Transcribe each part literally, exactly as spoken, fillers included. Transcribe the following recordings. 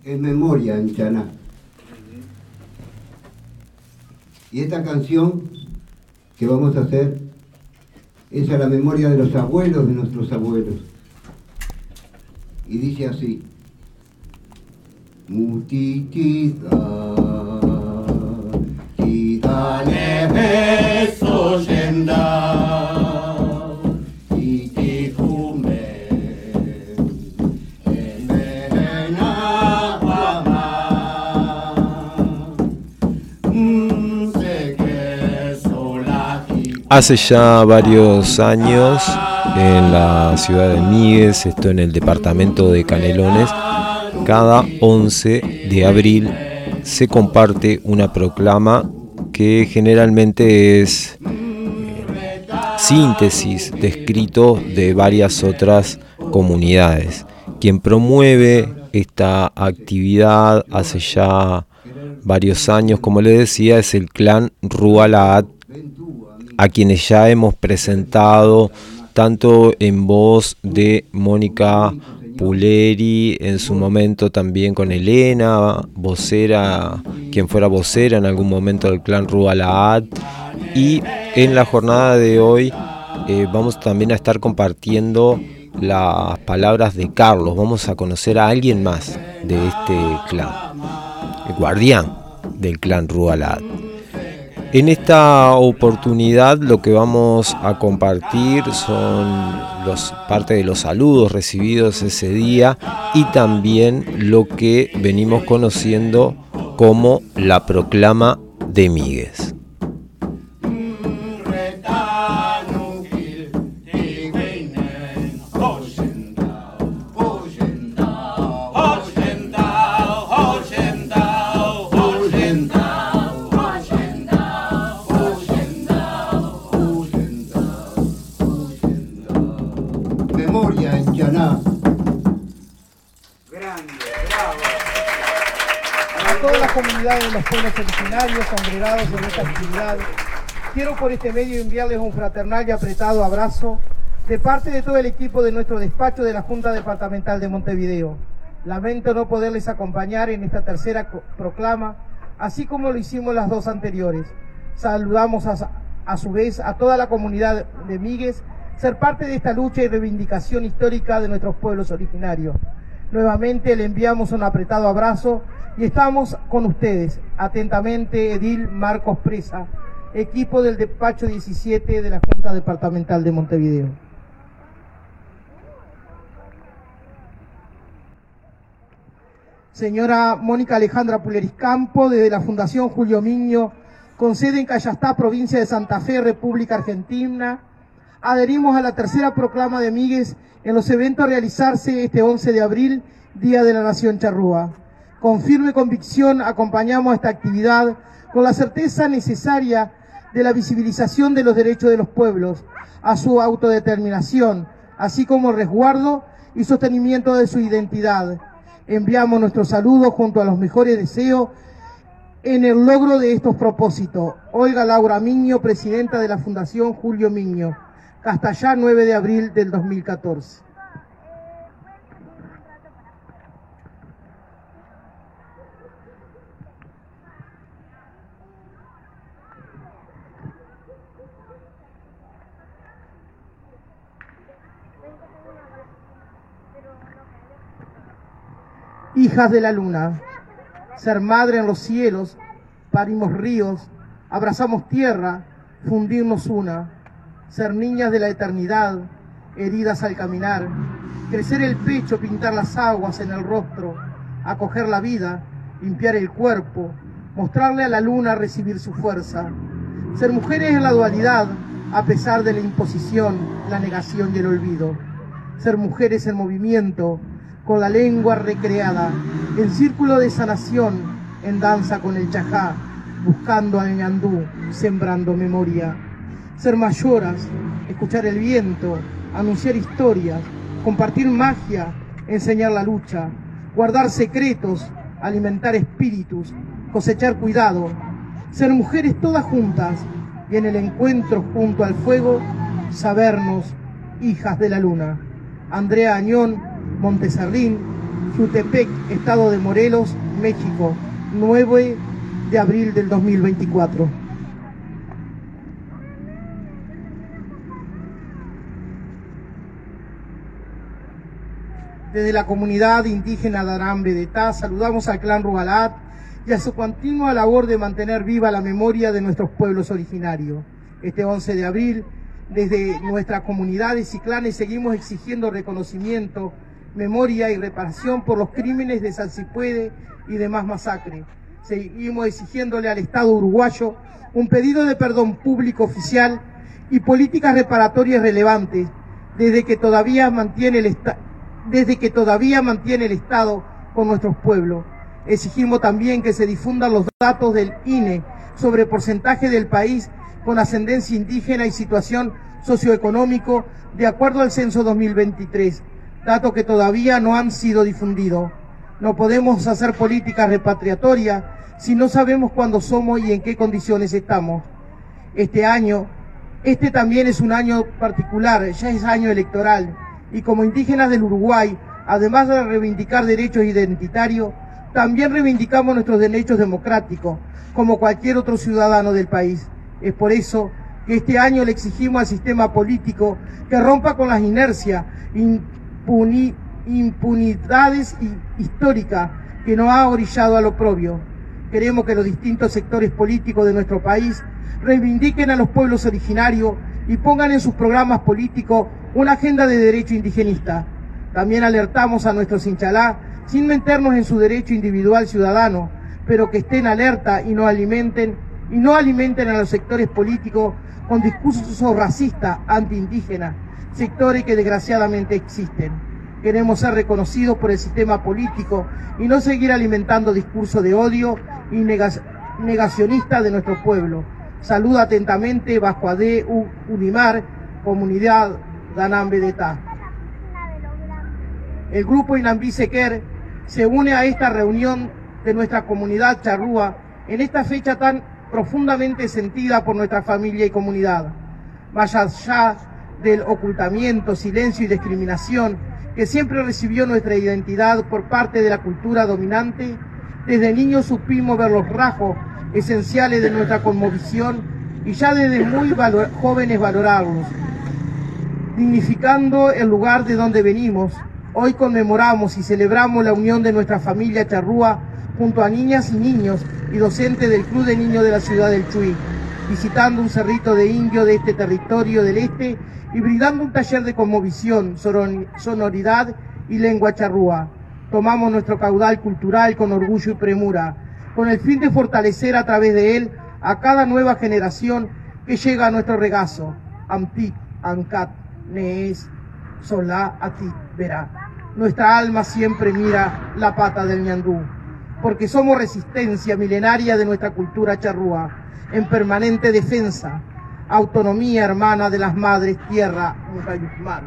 en memoria en Chaná. Y esta canción que vamos a hacer es a la memoria de los abuelos de nuestros abuelos. Y dice así: Mutitita, titane beso yenda, titijume, emena Hace ya varios años, en la ciudad de Míguez, esto en el departamento de Canelones, cada once de abril se comparte una proclama que generalmente es eh, síntesis de escritos de varias otras comunidades. Quien promueve esta actividad hace ya varios años, como les decía, es el clan Rualaat, a quienes ya hemos presentado tanto en voz de Mónica Puleri, en su momento también con Elena, vocera, quien fuera vocera en algún momento del clan Rualaat, y en la jornada de hoy eh, vamos también a estar compartiendo las palabras de Carlos. Vamos a conocer a alguien más de este clan, el guardián del clan Rualaat. En esta oportunidad lo que vamos a compartir son los, parte de los saludos recibidos ese día y también lo que venimos conociendo como la proclama de Míguez. De los pueblos originarios congregados en esta actividad, quiero por este medio enviarles un fraternal y apretado abrazo de parte de todo el equipo de nuestro despacho de la Junta Departamental de Montevideo. Lamento no poderles acompañar en esta tercera proclama, así como lo hicimos las dos anteriores. Saludamos a, a su vez a toda la comunidad de Míguez, ser parte de esta lucha y reivindicación histórica de nuestros pueblos originarios. Nuevamente le enviamos un apretado abrazo y estamos con ustedes. Atentamente, Edil Marcos Presa, equipo del despacho diecisiete de la Junta Departamental de Montevideo. Señora Mónica Alejandra Puleris Campo, desde la Fundación Julio Miño, con sede en Cayastá, provincia de Santa Fe, República Argentina, adherimos a la tercera proclama de Míguez en los eventos a realizarse este once de abril, Día de la Nación Charrúa. Con firme convicción acompañamos esta actividad con la certeza necesaria de la visibilización de los derechos de los pueblos a su autodeterminación, así como el resguardo y sostenimiento de su identidad. Enviamos nuestro saludo junto a los mejores deseos en el logro de estos propósitos. Olga Laura Miño, presidenta de la Fundación Julio Miño, Castellá, nueve de abril del dos mil catorce. Hijas de la luna, ser madre en los cielos, parimos ríos, abrazamos tierra, fundirnos una, ser niñas de la eternidad, heridas al caminar, crecer el pecho, pintar las aguas en el rostro, acoger la vida, limpiar el cuerpo, mostrarle a la luna recibir su fuerza, ser mujeres en la dualidad, a pesar de la imposición, la negación y el olvido, ser mujeres en movimiento, con la lengua recreada, en círculo de sanación, en danza con el chajá, buscando al ñandú, sembrando memoria. Ser mayoras, escuchar el viento, anunciar historias, compartir magia, enseñar la lucha, guardar secretos, alimentar espíritus, cosechar cuidado. Ser mujeres todas juntas y en el encuentro junto al fuego, sabernos hijas de la luna. Andrea Añón, Monteserrín, Jutepec, Estado de Morelos, México, nueve de abril del dos mil veinticuatro. Desde la comunidad indígena de Danambe de Ta, saludamos al clan Rubalat y a su continua labor de mantener viva la memoria de nuestros pueblos originarios. Este once de abril, desde nuestras comunidades y clanes seguimos exigiendo reconocimiento, memoria y reparación por los crímenes de Salsipuede y demás masacres. Seguimos exigiéndole al Estado uruguayo un pedido de perdón público oficial y políticas reparatorias relevantes, desde que todavía mantiene el Estado desde que todavía mantiene el Estado con nuestros pueblos. Exigimos también que se difundan los datos del I N E sobre porcentaje del país con ascendencia indígena y situación socioeconómico de acuerdo al censo dos mil veintitrés, datos que todavía no han sido difundidos. No podemos hacer política repatriatoria si no sabemos cuándo somos y en qué condiciones estamos. Este año, este también es un año particular, ya es año electoral, y como indígenas del Uruguay, además de reivindicar derechos identitarios, también reivindicamos nuestros derechos democráticos, como cualquier otro ciudadano del país. Es por eso que este año le exigimos al sistema político que rompa con las inercias, impuni, impunidades históricas que nos ha orillado al oprobio. Queremos que los distintos sectores políticos de nuestro país reivindiquen a los pueblos originarios y pongan en sus programas políticos una agenda de derecho indigenista. También alertamos a nuestros inchalá, sin meternos en su derecho individual ciudadano, pero que estén alerta y no alimenten, y no alimenten a los sectores políticos con discursos racistas, antiindígenas, sectores que desgraciadamente existen. Queremos ser reconocidos por el sistema político y no seguir alimentando discursos de odio y negacionistas de nuestro pueblo. Saluda atentamente Bascuadé Unimar, comunidad Danambe de Ta. El grupo Inambí Sequer se une a esta reunión de nuestra comunidad charrúa en esta fecha tan profundamente sentida por nuestra familia y comunidad. Más allá del ocultamiento, silencio y discriminación que siempre recibió nuestra identidad por parte de la cultura dominante, desde niños supimos ver los rasgos esenciales de nuestra cosmovisión y ya desde muy valor, jóvenes valorarlos. Dignificando el lugar de donde venimos, hoy conmemoramos y celebramos la unión de nuestra familia charrúa junto a niñas y niños y docentes del Club de Niños de la ciudad del Chuy, visitando un cerrito de indio de este territorio del este y brindando un taller de cosmovisión, sonoridad y lengua charrúa. Tomamos nuestro caudal cultural con orgullo y premura, con el fin de fortalecer a través de él a cada nueva generación que llega a nuestro regazo. Amtic, Ancat, Nees, Solá, Atit, Verá. Nuestra alma siempre mira la pata del ñandú, porque somos resistencia milenaria de nuestra cultura charrúa, en permanente defensa, autonomía hermana de las madres tierra Mucayusmar.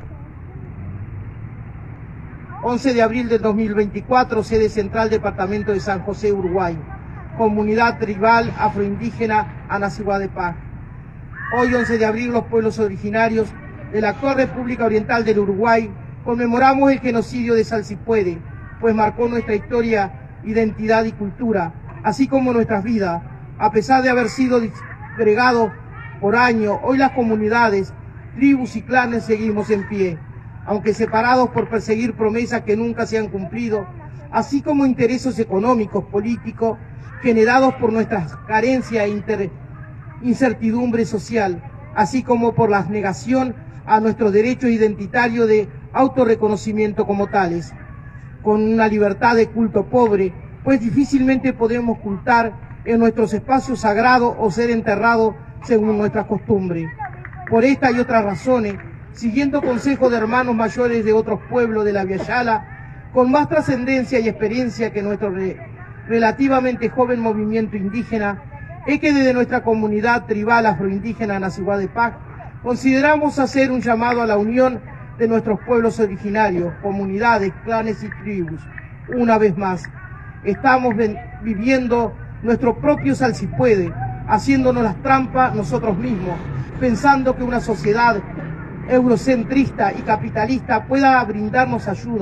once de abril del dos mil veinticuatro, sede central, Departamento de San José, Uruguay. Comunidad tribal afroindígena Anaciguá de Paz. Hoy, once de abril, los pueblos originarios de la actual República Oriental del Uruguay conmemoramos el genocidio de Salsipuede, pues marcó nuestra historia, identidad y cultura, así como nuestras vidas. A pesar de haber sido disgregados por años, hoy las comunidades, tribus y clanes seguimos en pie, aunque separados por perseguir promesas que nunca se han cumplido, así como intereses económicos, políticos, generados por nuestras carencias e incertidumbre social, así como por la negación a nuestros derechos identitarios de autorreconocimiento como tales. Con una libertad de culto pobre, pues difícilmente podemos cultar en nuestros espacios sagrados o ser enterrados según nuestras costumbres. Por esta y otras razones, siguiendo consejos de hermanos mayores de otros pueblos de la Viayala, con más trascendencia y experiencia que nuestro re relativamente joven movimiento indígena, es que desde nuestra comunidad tribal afroindígena Anaciguá de Paz, consideramos hacer un llamado a la unión de nuestros pueblos originarios, comunidades, clanes y tribus. Una vez más, estamos viviendo nuestro propio Salsipuede, haciéndonos las trampas nosotros mismos, pensando que una sociedad eurocentrista y capitalista pueda brindarnos ayuda,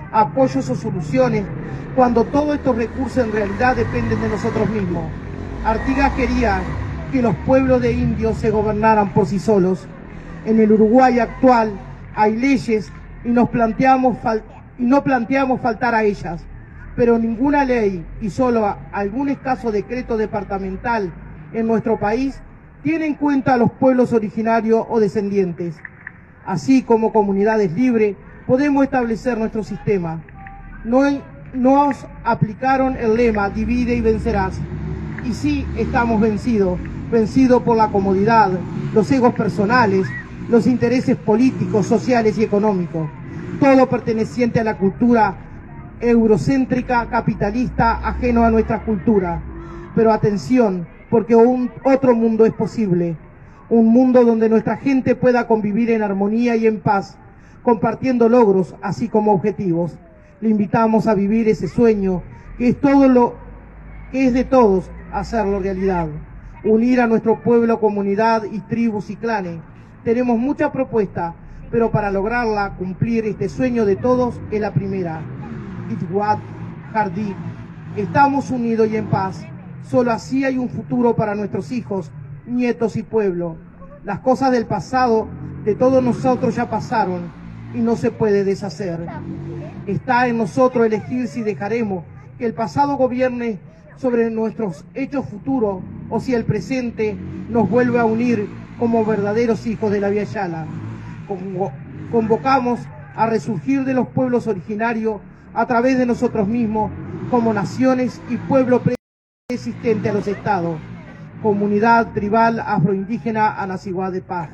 apoyos o soluciones, cuando todos estos recursos en realidad dependen de nosotros mismos. Artigas quería que los pueblos de indios se gobernaran por sí solos. En el Uruguay actual hay leyes y, nos planteamos fal- y no planteamos faltar a ellas, pero ninguna ley y solo algún escaso decreto departamental en nuestro país tiene en cuenta a los pueblos originarios o descendientes. Así como comunidades libres podemos establecer nuestro sistema. No nos aplicaron el lema divide y vencerás. Y sí estamos vencidos, vencidos por la comodidad, los egos personales, los intereses políticos, sociales y económicos, todo perteneciente a la cultura eurocéntrica, capitalista, ajeno a nuestra cultura. Pero atención, porque un otro mundo es posible, un mundo donde nuestra gente pueda convivir en armonía y en paz, compartiendo logros así como objetivos. Le invitamos a vivir ese sueño, que es todo lo que es de todos, hacerlo realidad. Unir a nuestro pueblo, comunidad y tribus y clanes. Tenemos mucha propuesta, pero para lograrla, cumplir este sueño de todos es la primera. Itwat Jardí. Estamos unidos y en paz. Solo así hay un futuro para nuestros hijos, nietos y pueblo. Las cosas del pasado de todos nosotros ya pasaron y no se puede deshacer. Está en nosotros elegir si dejaremos que el pasado gobierne sobre nuestros hechos futuros o si el presente nos vuelve a unir como verdaderos hijos de la Vía Yala. Convocamos a resurgir de los pueblos originarios a través de nosotros mismos como naciones y pueblo preexistente a los estados. Comunidad tribal afroindígena Anasiguá de Paz.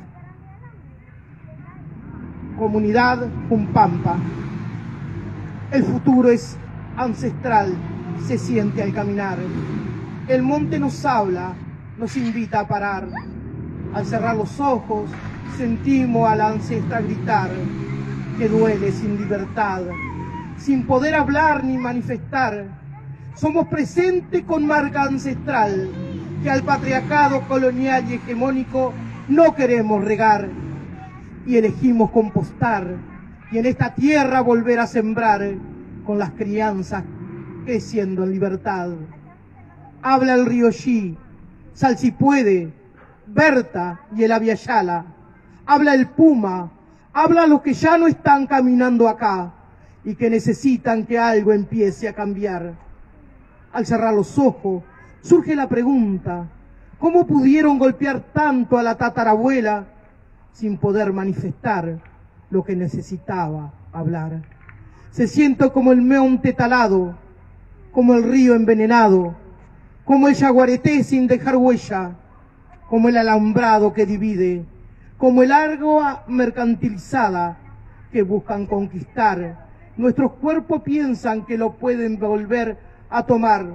Comunidad Jumpampa. El futuro es ancestral, se siente al caminar. El monte nos habla, nos invita a parar. Al cerrar los ojos, sentimos al ancestral gritar, que duele sin libertad, sin poder hablar ni manifestar. Somos presente con marca ancestral, que al patriarcado colonial y hegemónico no queremos regar. Y elegimos compostar, y en esta tierra volver a sembrar, con las crianzas creciendo en libertad. Habla el río Xi, Salsipuede, Berta y el Aviala. Habla el Puma, habla los que ya no están caminando acá y que necesitan que algo empiece a cambiar. Al cerrar los ojos, surge la pregunta, ¿cómo pudieron golpear tanto a la tatarabuela sin poder manifestar lo que necesitaba hablar? Se siente como el monte talado, como el río envenenado, como el yaguareté sin dejar huella, como el alambrado que divide, como el agua mercantilizada que buscan conquistar. Nuestros cuerpos piensan que lo pueden volver a tomar.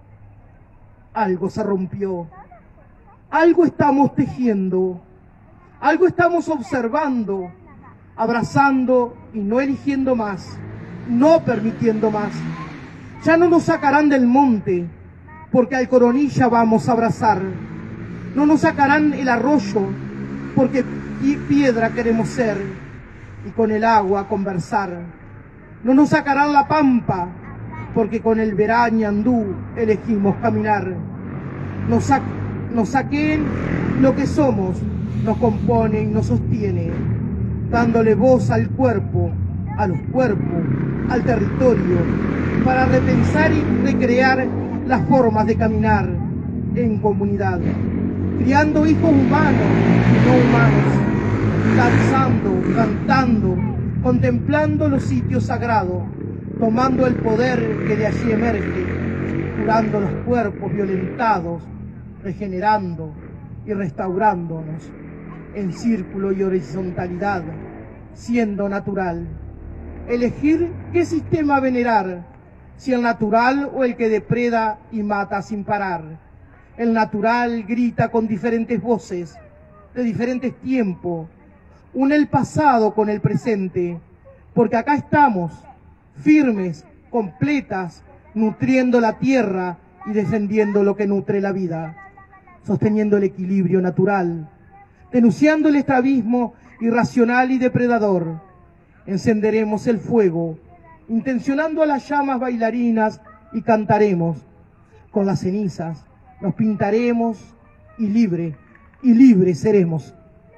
Algo se rompió, algo estamos tejiendo, algo estamos observando, abrazando y no eligiendo más, no permitiendo más. Ya no nos sacarán del monte, porque al Coronilla vamos a abrazar. No nos sacarán el arroyo, porque piedra queremos ser, y con el agua conversar. No nos sacarán la pampa, porque con el Verañandú elegimos caminar. Nos, sa nos saquen lo que somos, nos compone y nos sostiene, dándole voz al cuerpo, a los cuerpos, al territorio, para repensar y recrear las formas de caminar en comunidad, criando hijos humanos y no humanos, danzando, cantando, contemplando los sitios sagrados, tomando el poder que de allí emerge, curando los cuerpos violentados, regenerando y restaurándonos en círculo y horizontalidad, siendo natural. Elegir qué sistema venerar, si el natural o el que depreda y mata sin parar. El natural grita con diferentes voces, de diferentes tiempos, une el pasado con el presente, porque acá estamos, firmes, completas, nutriendo la tierra y defendiendo lo que nutre la vida, sosteniendo el equilibrio natural, denunciando el estrabismo irracional y depredador. Encenderemos el fuego intencionando a las llamas bailarinas y cantaremos. Con las cenizas nos pintaremos y libre, y libre seremos.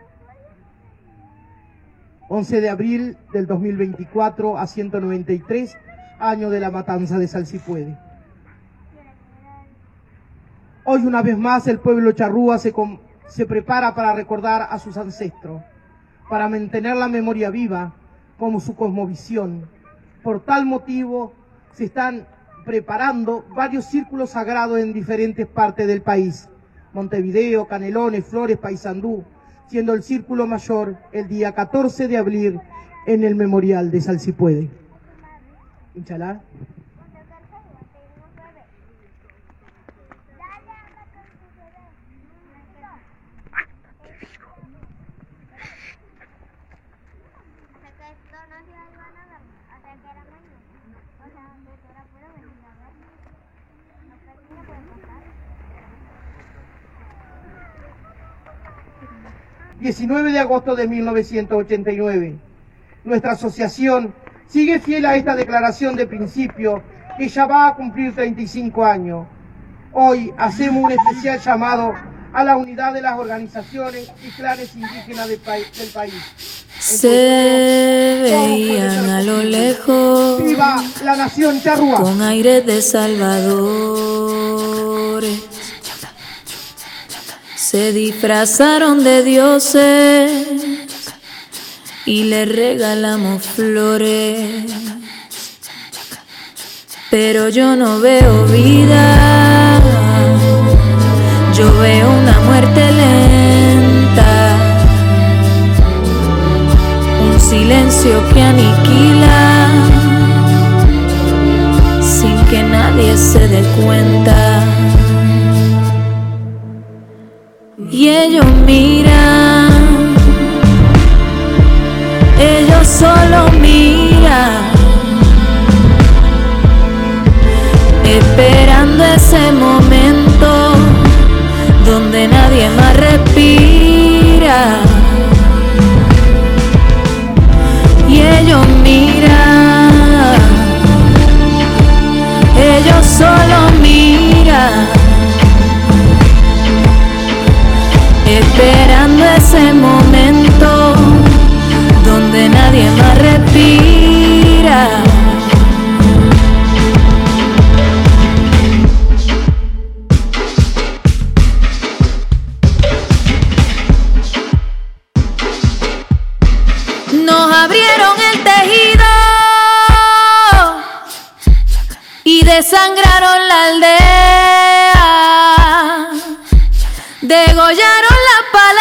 once de abril del dos mil veinticuatro a ciento noventa y tres, año de la matanza de Salsipuede. Hoy una vez más el pueblo charrúa se, se prepara para recordar a sus ancestros, para mantener la memoria viva como su cosmovisión. Por tal motivo se están preparando varios círculos sagrados en diferentes partes del país. Montevideo, Canelones, Flores, Paysandú, siendo el círculo mayor el día catorce de abril en el memorial de Salsipuede. Inchalá. diecinueve de agosto de mil novecientos ochenta y nueve. Nuestra asociación sigue fiel a esta declaración de principio que ya va a cumplir treinta y cinco años. Hoy hacemos un especial llamado a la unidad de las organizaciones y clanes indígenas del, pa del país. Se veían a lo lejos, ¡viva la nación charrúa! Con aires de salvadores. Se disfrazaron de dioses y le regalamos flores. Pero yo no veo vida, yo veo una muerte lenta, un silencio que aniquila sin que nadie se dé cuenta. Y ellos miran, ellos solo miran, esperando ese momento donde nadie más respira. Y ellos miran, ellos solo miran, esperando ese momento donde nadie más respira. Nos abrieron el tejido y desangraron la aldea, degollaron las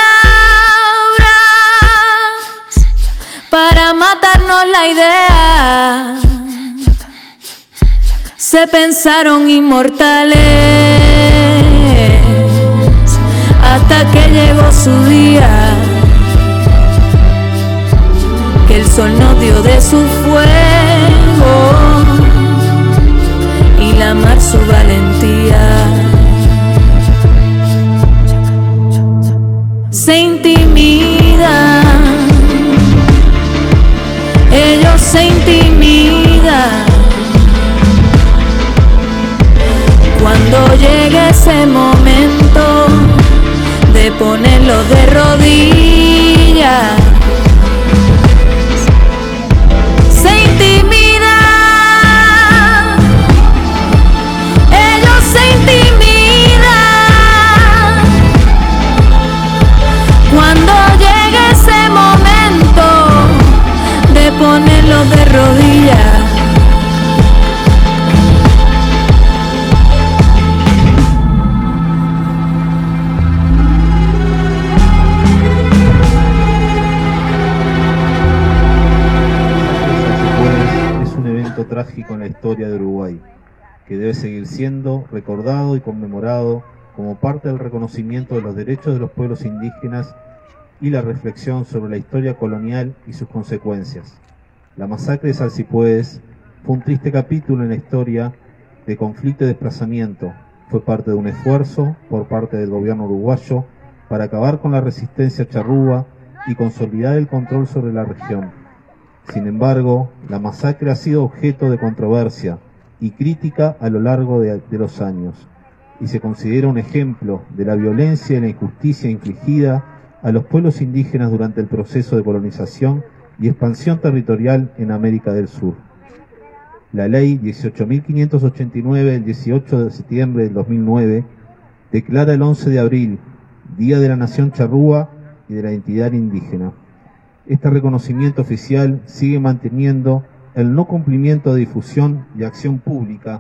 palabras para matarnos la idea. Se pensaron inmortales hasta que llegó su día, que el sol nos dio de su fuego y la mar su valentía. Se intimidan, ellos se intimidan cuando llegue ese momento de ponerlos de rodillas. Se intimidan, ellos se intimidan cuando llegue ese momento de ponerlos de rodillas. Es un evento trágico en la historia de Uruguay, que debe seguir siendo recordado y conmemorado como parte del reconocimiento de los derechos de los pueblos indígenas y la reflexión sobre la historia colonial y sus consecuencias. La masacre de Salsipuedes fue un triste capítulo en la historia de conflicto y desplazamiento. Fue parte de un esfuerzo por parte del gobierno uruguayo para acabar con la resistencia charrúa y consolidar el control sobre la región. Sin embargo, la masacre ha sido objeto de controversia y crítica a lo largo de, de los años, y se considera un ejemplo de la violencia y la injusticia infligida a los pueblos indígenas durante el proceso de colonización y expansión territorial en América del Sur. La Ley dieciocho mil quinientos ochenta y nueve del dieciocho de septiembre del dos mil nueve declara el once de abril Día de la Nación Charrúa y de la Identidad Indígena. Este reconocimiento oficial sigue manteniendo el no cumplimiento de difusión y acción pública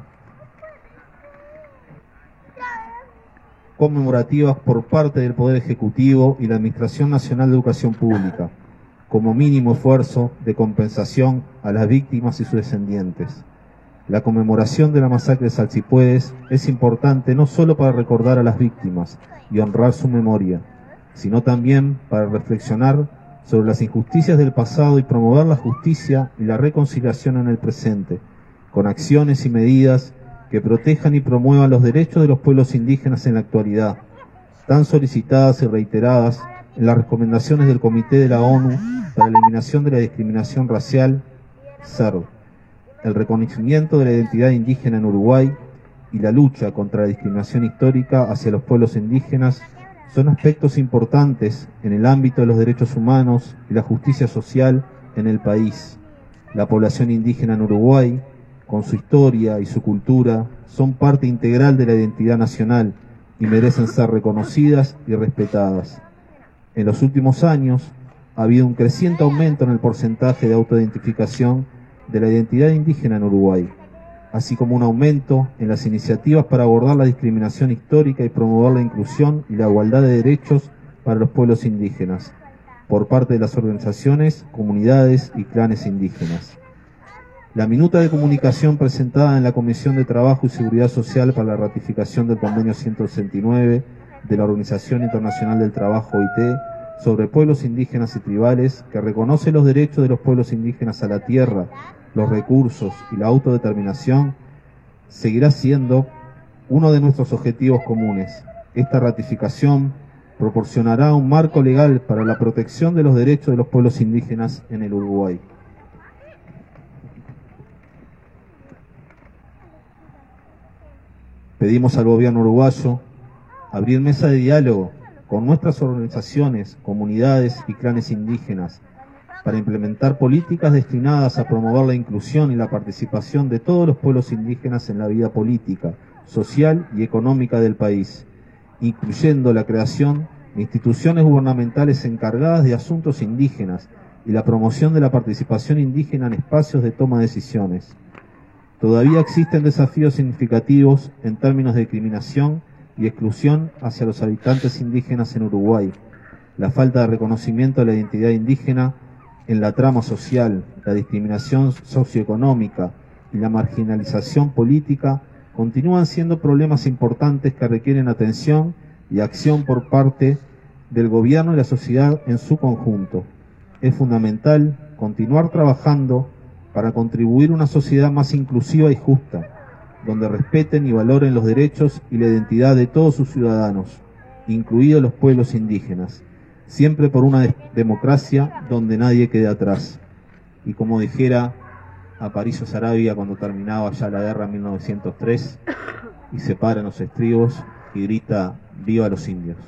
conmemorativas por parte del Poder Ejecutivo y la Administración Nacional de Educación Pública, como mínimo esfuerzo de compensación a las víctimas y sus descendientes. La conmemoración de la masacre de Salsipuedes es importante no solo para recordar a las víctimas y honrar su memoria, sino también para reflexionar sobre las injusticias del pasado y promover la justicia y la reconciliación en el presente, con acciones y medidas que protejan y promuevan los derechos de los pueblos indígenas en la actualidad, tan solicitadas y reiteradas en las recomendaciones del Comité de la ONU para la Eliminación de la Discriminación Racial, C E R D, el reconocimiento de la identidad indígena en Uruguay y la lucha contra la discriminación histórica hacia los pueblos indígenas son aspectos importantes en el ámbito de los derechos humanos y la justicia social en el país. La población indígena en Uruguay, con su historia y su cultura, son parte integral de la identidad nacional y merecen ser reconocidas y respetadas. En los últimos años ha habido un creciente aumento en el porcentaje de autoidentificación de la identidad indígena en Uruguay, así como un aumento en las iniciativas para abordar la discriminación histórica y promover la inclusión y la igualdad de derechos para los pueblos indígenas, por parte de las organizaciones, comunidades y clanes indígenas. La minuta de comunicación presentada en la Comisión de Trabajo y Seguridad Social para la ratificación del Convenio ciento sesenta y nueve de la Organización Internacional del Trabajo, O I T, sobre pueblos indígenas y tribales, que reconoce los derechos de los pueblos indígenas a la tierra, los recursos y la autodeterminación, seguirá siendo uno de nuestros objetivos comunes. Esta ratificación proporcionará un marco legal para la protección de los derechos de los pueblos indígenas en el Uruguay. Pedimos al gobierno uruguayo abrir mesa de diálogo con nuestras organizaciones, comunidades y clanes indígenas para implementar políticas destinadas a promover la inclusión y la participación de todos los pueblos indígenas en la vida política, social y económica del país, incluyendo la creación de instituciones gubernamentales encargadas de asuntos indígenas y la promoción de la participación indígena en espacios de toma de decisiones. Todavía existen desafíos significativos en términos de discriminación y exclusión hacia los habitantes indígenas en Uruguay. La falta de reconocimiento de la identidad indígena en la trama social, la discriminación socioeconómica y la marginalización política continúan siendo problemas importantes que requieren atención y acción por parte del gobierno y la sociedad en su conjunto. Es fundamental continuar trabajando para contribuir a una sociedad más inclusiva y justa, donde respeten y valoren los derechos y la identidad de todos sus ciudadanos, incluidos los pueblos indígenas, siempre por una democracia donde nadie quede atrás. Y como dijera Aparicio Saravia cuando terminaba ya la guerra en mil novecientos tres, y se para en los estribos y grita ¡viva los indios!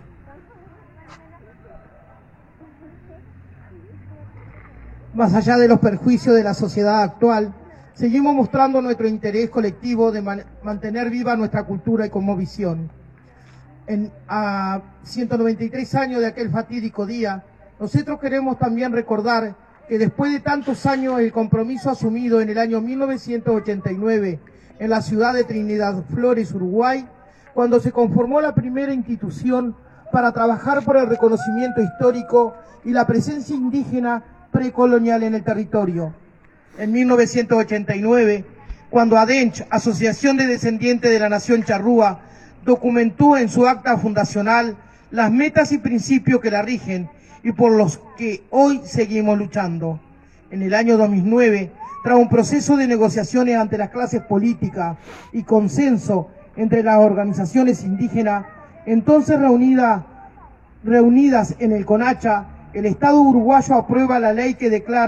Más allá de los perjuicios de la sociedad actual, seguimos mostrando nuestro interés colectivo de man mantener viva nuestra cultura y cosmovisión. En, a ciento noventa y tres años de aquel fatídico día, nosotros queremos también recordar que después de tantos años el compromiso asumido en el año mil novecientos ochenta y nueve en la ciudad de Trinidad Flores, Uruguay, cuando se conformó la primera institución para trabajar por el reconocimiento histórico y la presencia indígena precolonial en el territorio. En mil novecientos ochenta y nueve, cuando ADENCH, Asociación de Descendientes de la Nación Charrúa, documentó en su acta fundacional las metas y principios que la rigen y por los que hoy seguimos luchando. En el año dos mil nueve, tras un proceso de negociaciones ante las clases políticas y consenso entre las organizaciones indígenas, entonces reunidas, reunidas en el CONACHA, el Estado uruguayo aprueba la ley que declara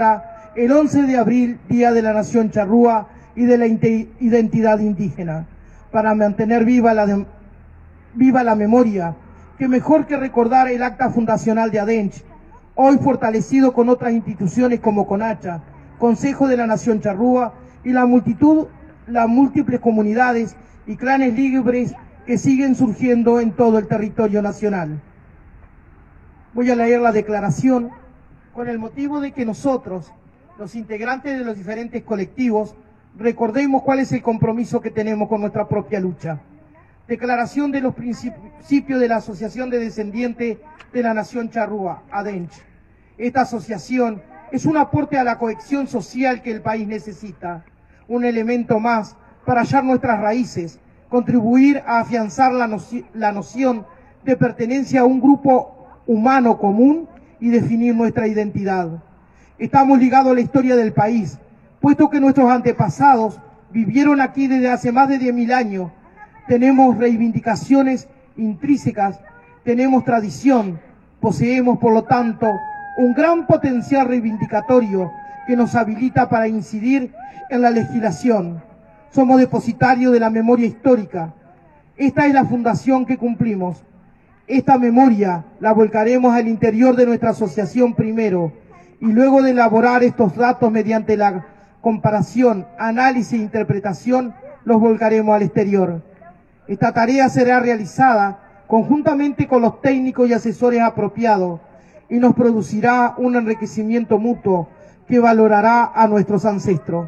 el once de abril, Día de la Nación Charrúa y de la identidad indígena, para mantener viva la, de, viva la memoria, que mejor que recordar el acta fundacional de Adench, hoy fortalecido con otras instituciones como CONACHA, Consejo de la Nación Charrúa y la multitud, las múltiples comunidades y clanes libres que siguen surgiendo en todo el territorio nacional. Voy a leer la declaración con el motivo de que nosotros, los integrantes de los diferentes colectivos, recordemos cuál es el compromiso que tenemos con nuestra propia lucha. Declaración de los principios de la Asociación de Descendientes de la Nación Charrúa, Adench. Esta asociación es un aporte a la cohesión social que el país necesita, un elemento más para hallar nuestras raíces, contribuir a afianzar la, noci la noción de pertenencia a un grupo humano común y definir nuestra identidad. Estamos ligados a la historia del país, puesto que nuestros antepasados vivieron aquí desde hace más de diez mil años. Tenemos reivindicaciones intrínsecas, tenemos tradición, poseemos por lo tanto un gran potencial reivindicatorio que nos habilita para incidir en la legislación. Somos depositarios de la memoria histórica. Esta es la fundación que cumplimos. Esta memoria la volcaremos al interior de nuestra asociación primero, y luego de elaborar estos datos mediante la comparación, análisis e interpretación, los volcaremos al exterior. Esta tarea será realizada conjuntamente con los técnicos y asesores apropiados y nos producirá un enriquecimiento mutuo que valorará a nuestros ancestros.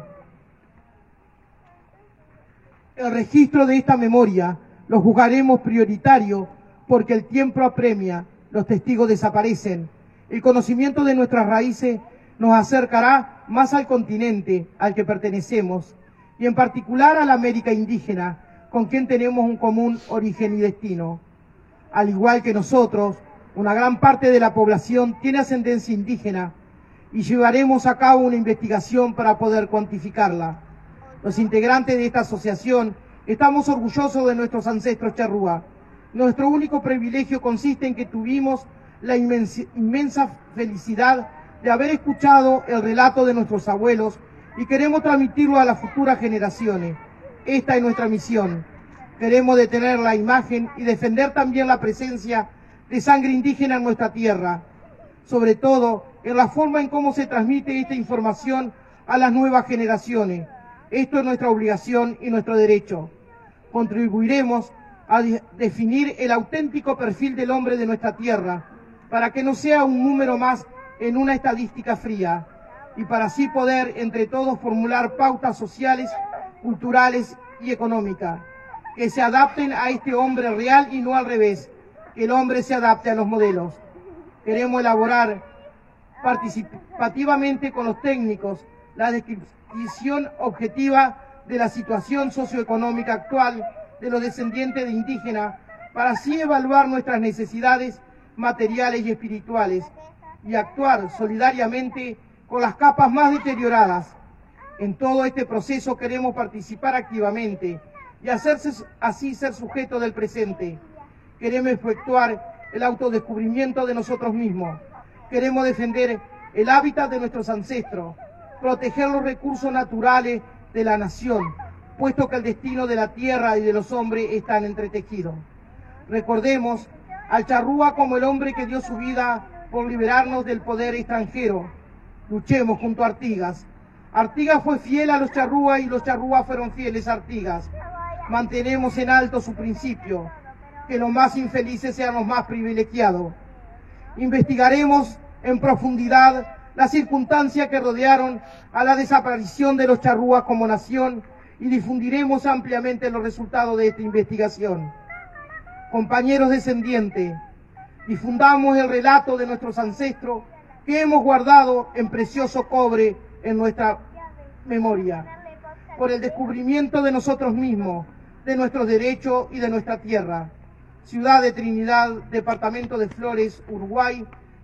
El registro de esta memoria lo juzgaremos prioritario porque el tiempo apremia, los testigos desaparecen. El conocimiento de nuestras raíces nos acercará más al continente al que pertenecemos y en particular a la América indígena, con quien tenemos un común origen y destino. Al igual que nosotros, una gran parte de la población tiene ascendencia indígena y llevaremos a cabo una investigación para poder cuantificarla. Los integrantes de esta asociación estamos orgullosos de nuestros ancestros charrúa. Nuestro único privilegio consiste en que tuvimos la inmensa, inmensa felicidad de haber escuchado el relato de nuestros abuelos y queremos transmitirlo a las futuras generaciones. Esta es nuestra misión. Queremos detener la imagen y defender también la presencia de sangre indígena en nuestra tierra, sobre todo en la forma en cómo se transmite esta información a las nuevas generaciones. Esto es nuestra obligación y nuestro derecho. Contribuiremos a de definir el auténtico perfil del hombre de nuestra tierra, para que no sea un número más en una estadística fría, y para así poder entre todos formular pautas sociales, culturales y económicas, que se adapten a este hombre real y no al revés, que el hombre se adapte a los modelos. Queremos elaborar participativamente con los técnicos la descripción objetiva de la situación socioeconómica actual de los descendientes de indígenas, para así evaluar nuestras necesidades materiales y espirituales y actuar solidariamente con las capas más deterioradas. En todo este proceso queremos participar activamente y hacerse así ser sujetos del presente. Queremos efectuar el autodescubrimiento de nosotros mismos. Queremos defender el hábitat de nuestros ancestros, proteger los recursos naturales de la nación, puesto que el destino de la tierra y de los hombres están entretejidos. Recordemos al charrúa como el hombre que dio su vida por liberarnos del poder extranjero. Luchemos junto a Artigas. Artigas fue fiel a los charrúas y los charrúas fueron fieles a Artigas. Mantenemos en alto su principio, que los más infelices sean los más privilegiados. Investigaremos en profundidad las circunstancias que rodearon a la desaparición de los charrúas como nación y difundiremos ampliamente los resultados de esta investigación. Compañeros descendientes, difundamos el relato de nuestros ancestros que hemos guardado en precioso cobre en nuestra memoria, por el descubrimiento de nosotros mismos, de nuestros derechos y de nuestra tierra. Ciudad de Trinidad, Departamento de Flores, Uruguay,